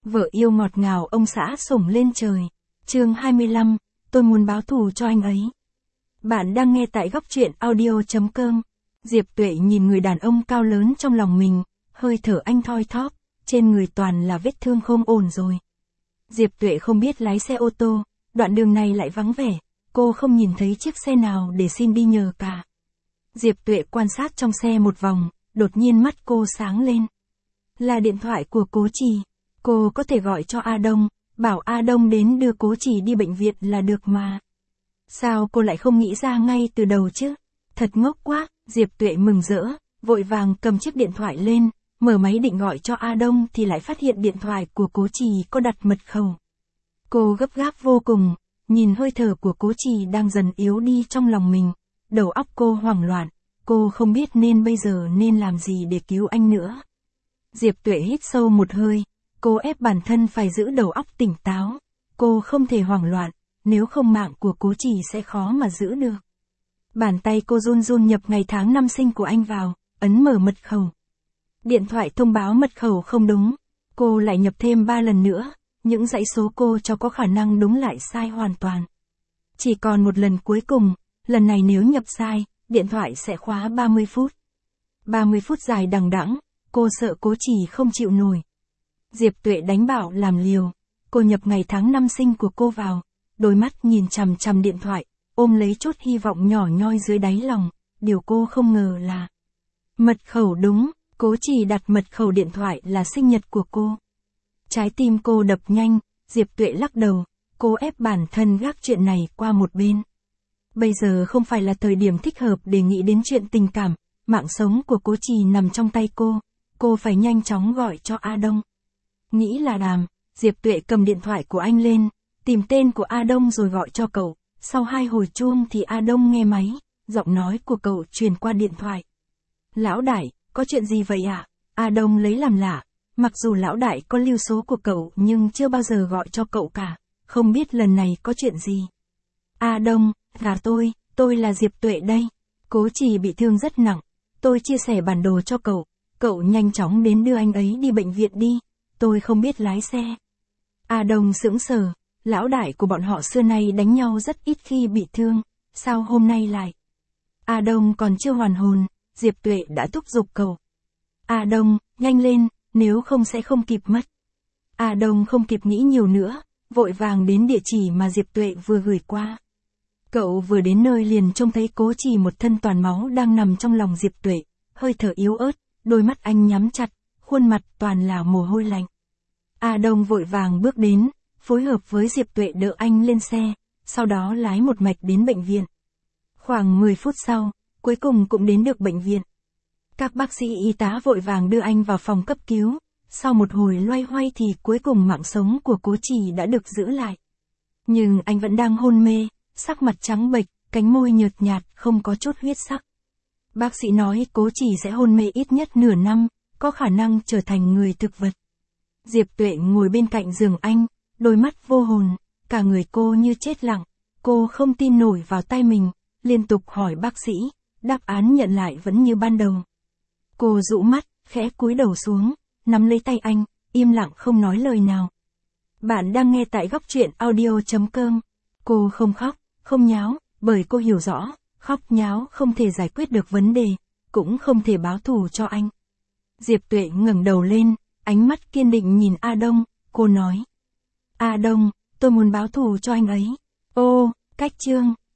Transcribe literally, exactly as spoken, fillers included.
Vợ yêu ngọt ngào ông xã sủng lên trời. Chương hai mươi lăm, tôi muốn báo thù cho anh ấy. Bạn đang nghe tại góc truyện audio.com. Diệp Tuệ nhìn người đàn ông cao lớn trong lòng mình, hơi thở anh thoi thóp, trên người toàn là vết thương không ổn rồi. Diệp Tuệ không biết lái xe ô tô, đoạn đường này lại vắng vẻ, cô không nhìn thấy chiếc xe nào để xin đi nhờ cả. Diệp Tuệ quan sát trong xe một vòng, đột nhiên mắt cô sáng lên. Là điện thoại của Cố Trì, cô có thể gọi cho A Đông, bảo A Đông đến đưa Cố Trì đi bệnh viện là được mà. Sao cô lại không nghĩ ra ngay từ đầu chứ? Thật ngốc quá, Diệp Tuệ mừng rỡ, vội vàng cầm chiếc điện thoại lên, mở máy định gọi cho A Đông thì lại phát hiện điện thoại của Cố Trì có đặt mật khẩu. Cô gấp gáp vô cùng, nhìn hơi thở của Cố Trì đang dần yếu đi trong lòng mình, đầu óc cô hoảng loạn, cô không biết nên bây giờ nên làm gì để cứu anh nữa. Diệp Tuệ hít sâu một hơi, cô ép bản thân phải giữ đầu óc tỉnh táo, cô không thể hoảng loạn, nếu không mạng của Cố Trì sẽ khó mà giữ được. Bàn tay cô run run nhập ngày tháng năm sinh của anh vào, ấn mở mật khẩu. Điện thoại thông báo mật khẩu không đúng, cô lại nhập thêm ba lần nữa, những dãy số cô cho có khả năng đúng lại sai hoàn toàn. Chỉ còn một lần cuối cùng, lần này nếu nhập sai, điện thoại sẽ khóa ba mươi phút. ba mươi phút dài đằng đẵng, cô sợ Cố Trì không chịu nổi. Diệp Tuệ đánh bảo làm liều, cô nhập ngày tháng năm sinh của cô vào, đôi mắt nhìn chằm chằm điện thoại, ôm lấy chút hy vọng nhỏ nhoi dưới đáy lòng, điều cô không ngờ là mật khẩu đúng, Cố Trì đặt mật khẩu điện thoại là sinh nhật của cô. Trái tim cô đập nhanh, Diệp Tuệ lắc đầu, cô ép bản thân gác chuyện này qua một bên. Bây giờ không phải là thời điểm thích hợp để nghĩ đến chuyện tình cảm, mạng sống của Cố Trì nằm trong tay cô, cô phải nhanh chóng gọi cho A Đông. Nghĩ là đàm, Diệp Tuệ cầm điện thoại của anh lên, tìm tên của A Đông rồi gọi cho cậu, sau hai hồi chuông thì A Đông nghe máy, giọng nói của cậu truyền qua điện thoại. Lão đại, có chuyện gì vậy ạ? À? A Đông lấy làm lạ, mặc dù lão đại có lưu số của cậu nhưng chưa bao giờ gọi cho cậu cả, không biết lần này có chuyện gì. A Đông, gà tôi, tôi là Diệp Tuệ đây, Cố Trì bị thương rất nặng, tôi chia sẻ bản đồ cho cậu, cậu nhanh chóng đến đưa anh ấy đi bệnh viện đi, tôi không biết lái xe. A Đông sững sờ, lão đại của bọn họ xưa nay đánh nhau rất ít khi bị thương, sao hôm nay lại? A Đông còn chưa hoàn hồn, Diệp Tuệ đã thúc giục cậu. A Đông, nhanh lên, nếu không sẽ không kịp mất. A Đông không kịp nghĩ nhiều nữa, vội vàng đến địa chỉ mà Diệp Tuệ vừa gửi qua. Cậu vừa đến nơi liền trông thấy Cố Trì một thân toàn máu đang nằm trong lòng Diệp Tuệ, hơi thở yếu ớt, đôi mắt anh nhắm chặt, khuôn mặt toàn là mồ hôi lạnh. A Đông vội vàng bước đến, phối hợp với Diệp Tuệ đỡ anh lên xe, sau đó lái một mạch đến bệnh viện. Khoảng mười phút sau, cuối cùng cũng đến được bệnh viện. Các bác sĩ y tá vội vàng đưa anh vào phòng cấp cứu, sau một hồi loay hoay thì cuối cùng mạng sống của Cố Trì đã được giữ lại. Nhưng anh vẫn đang hôn mê, sắc mặt trắng bệch, cánh môi nhợt nhạt, không có chút huyết sắc. Bác sĩ nói Cố Trì sẽ hôn mê ít nhất nửa năm, có khả năng trở thành người thực vật. Diệp Tuệ ngồi bên cạnh giường anh, đôi mắt vô hồn, cả người cô như chết lặng, cô không tin nổi vào tay mình, liên tục hỏi bác sĩ, đáp án nhận lại vẫn như ban đầu. Cô dụ mắt, khẽ cúi đầu xuống, nắm lấy tay anh, im lặng không nói lời nào. Bạn đang nghe tại góc truyện audio.com. Cô không khóc, không nháo, bởi cô hiểu rõ, khóc nháo không thể giải quyết được vấn đề, cũng không thể báo thù cho anh. Diệp Tuệ ngẩng đầu lên, ánh mắt kiên định nhìn A Đông, cô nói. A Đông, tôi muốn báo thù cho anh ấy. Ô, cách chương,